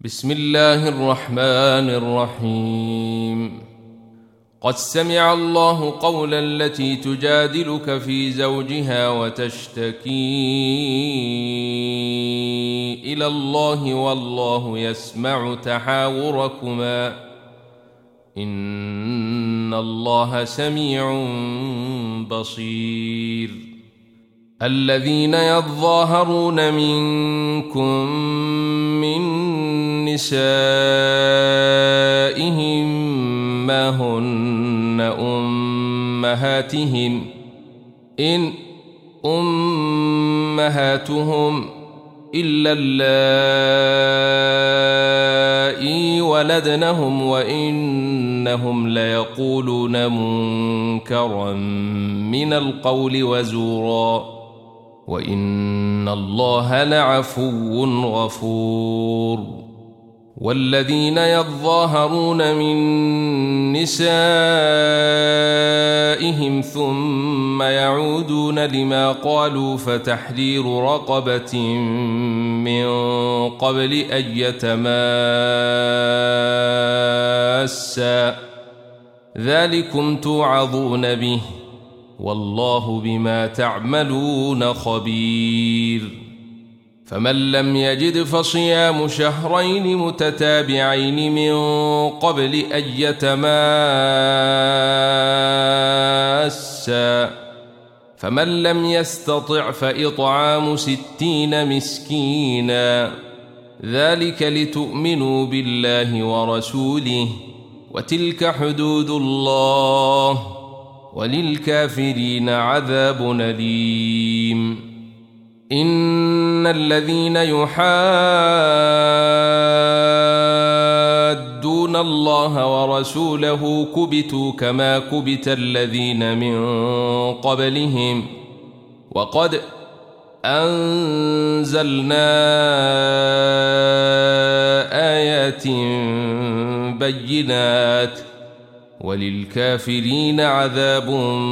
بسم الله الرحمن الرحيم. قد سمع الله قول التي تجادلك في زوجها وتشتكي إلى الله والله يسمع تحاوركما إن الله سميع بصير. الذين يظاهرون منكم من نسائهم ما هن أمهاتهم إن أمهاتهم إلا اللائي ولدنهم وإنهم ليقولون منكرا من القول وزورا وإن الله لعفو غفور. والذين يظاهرون من نسائهم ثم يعودون لما قالوا فتحرير رقبة من قبل أن يتماسا ذلكم توعظون به والله بما تعملون خبير. فمن لم يجد فصيام شهرين متتابعين من قبل أن يتماسا فمن لم يستطع فإطعام 60 مسكينا ذلك لتؤمنوا بالله ورسوله وتلك حدود الله وللكافرين عذاب أليم. إن الذين يحادون الله ورسوله كبتوا كما كبت الذين من قبلهم وقد أنزلنا آيات بينات وللكافرين عذاب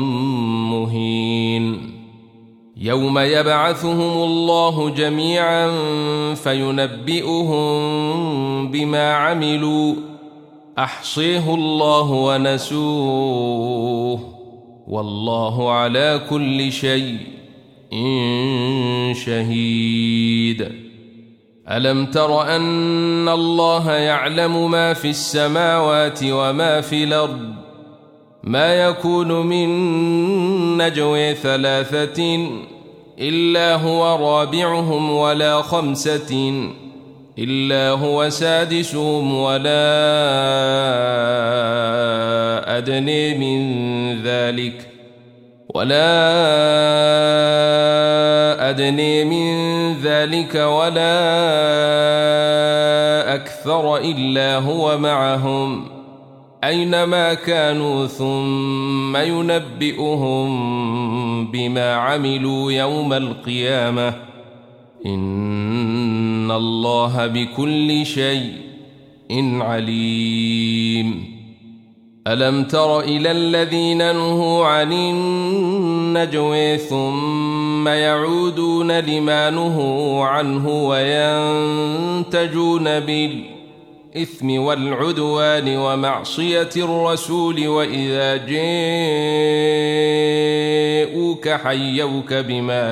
مهين. يوم يبعثهم الله جميعا فينبئهم بما عملوا أحصيه الله ونسوه والله على كل شيء شهيد. ألم تر أن الله يعلم ما في السماوات وما في الأرض ما يكون من نجوى 3 إلا هو رابعهم ولا 5 إلا هو سادسهم ولا أدنى من ذلك ولا أكثر إلا هو معهم أينما كانوا ثم ينبئهم بما عملوا يوم القيامة إن الله بكل شيء عليم. ألم تر إلى الذين نهوا عن النجوى ثم يعودون لما نهوا عنه وينتجون بالإثم والعدوان ومعصية الرسول وإذا جاءوك حيوك بما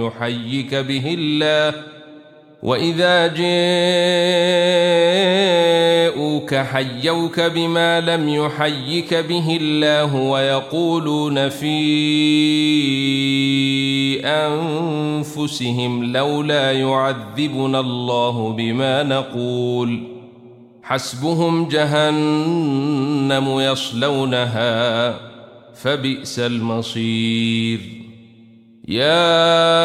لم يحيك به الله ويقولون في أنفسهم لولا يعذبنا الله بما نقول حسبهم جهنم يصلونها فبئس المصير. يا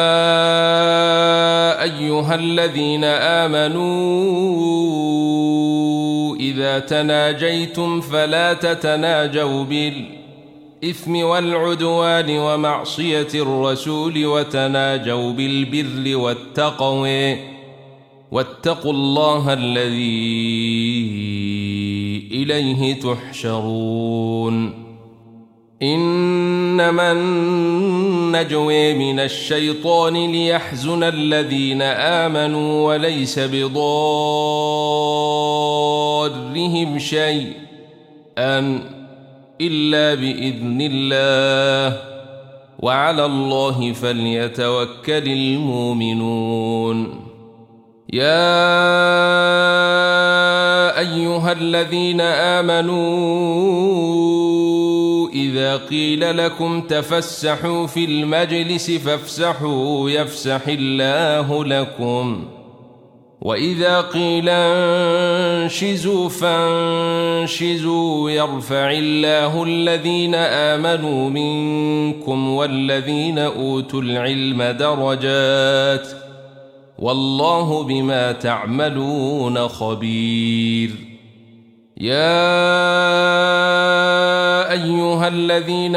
أيها الذين آمنوا إذا تناجيتم فلا تتناجوا بالإثم والعدوان ومعصية الرسول وتناجوا بالبر والتقوى واتقوا الله الذي إليه تحشرون. إنما النجوى من الشيطان ليحزن الذين آمنوا وليس بضار بهم شيئا إلا بإذن الله وعلى الله فليتوكل المؤمنون يا أيها الذين آمنوا إذا قيل لكم تفسحوا في المجلس فافسحوا يفسح الله لكم وإذا قيل انشزوا فانشزوا يرفع الله الذين آمنوا منكم والذين أوتوا العلم درجات والله بما تعملون خبير يا أيها الذين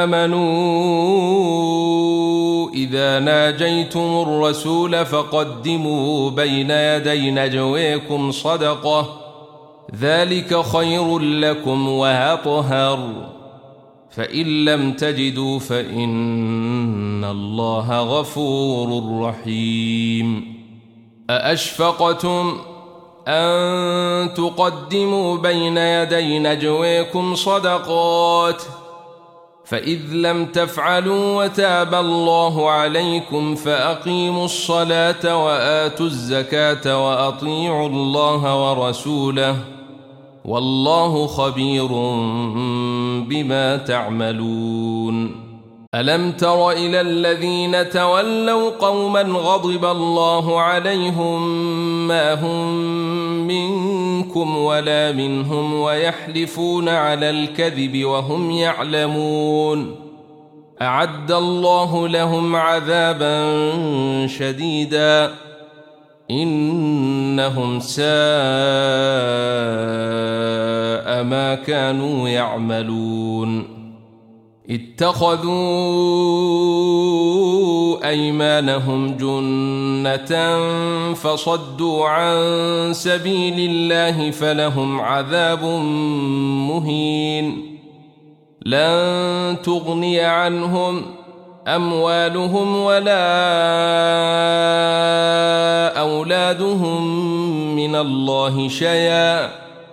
آمنوا إذا ناجيتم الرسول فقدموا بين يدي نجويكم صدقة ذلك خير لكم وأطهر فإن لم تجدوا فإن الله غفور رحيم أأشفقتم أن تقدموا بين يدي نجويكم صدقات فإذ لم تفعلوا وتاب الله عليكم فأقيموا الصلاة وآتوا الزكاة وأطيعوا الله ورسوله والله خبير بما تعملون ألم تر إلى الذين تولوا قوما غضب الله عليهم ما هم منكم ولا منهم ويحلفون على الكذب وهم يعلمون أعد الله لهم عذابا شديدا إنهم ساء ما كانوا يعملون اتخذوا أيمانهم جنة فصدوا عن سبيل الله فلهم عذاب مهين لن تغني عنهم أموالهم ولا أولادهم من الله شيئا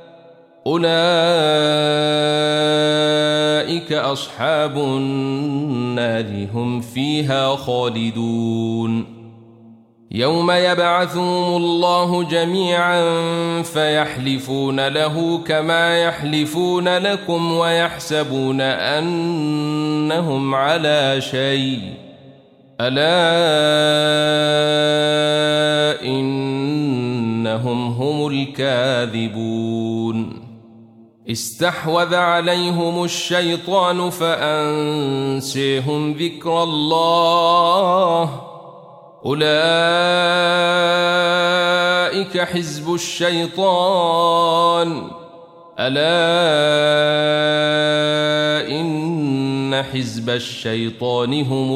أولئك أصحاب النار هم فيها خالدون يوم يبعثهم الله جميعا فيحلفون له كما يحلفون لكم ويحسبون أنهم على شيء ألا إنهم هم الكاذبون استحوذ عليهم الشيطان فأنسيهم ذكر الله أولئك حزب الشيطان ألا إن حزب الشيطان هم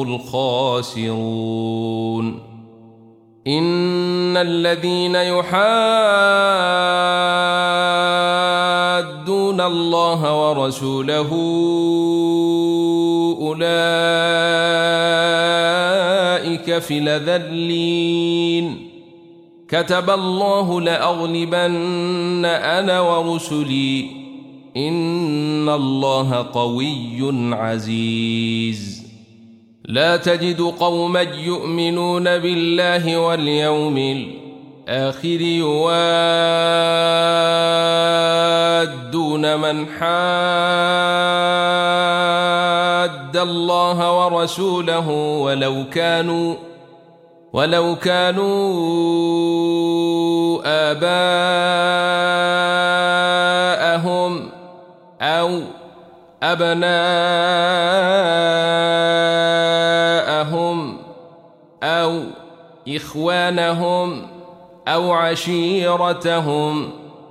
الخاسرون إن الذين يحادون الله ورسوله أولئك في الأذلين كتب الله لأغلبن أنا ورسلي إن الله قوي عزيز لا تجد قوما يؤمنون بالله واليوم الآخر يوادون من حاد الله ورسوله ولو كانوا آباءهم أو أبناءهم أو إخوانهم أو عشيرتهم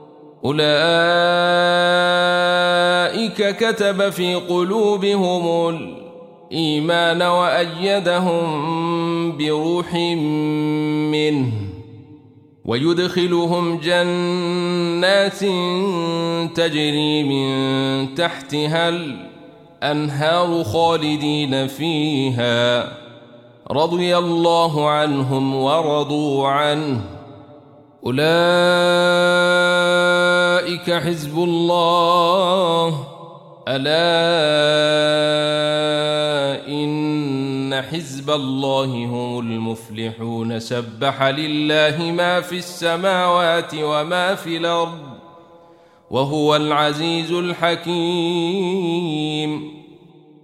أولئك كتب في قلوبهم الإيمان وأيدهم بروح منه ويدخلهم جنات تجري من تحتها الأنهار خالدين فيها رضي الله عنهم ورضوا عنه أولئك أولئك حزب الله ألا إن حزب الله هم المفلحون سبح لله ما في السماوات وما في الأرض وهو العزيز الحكيم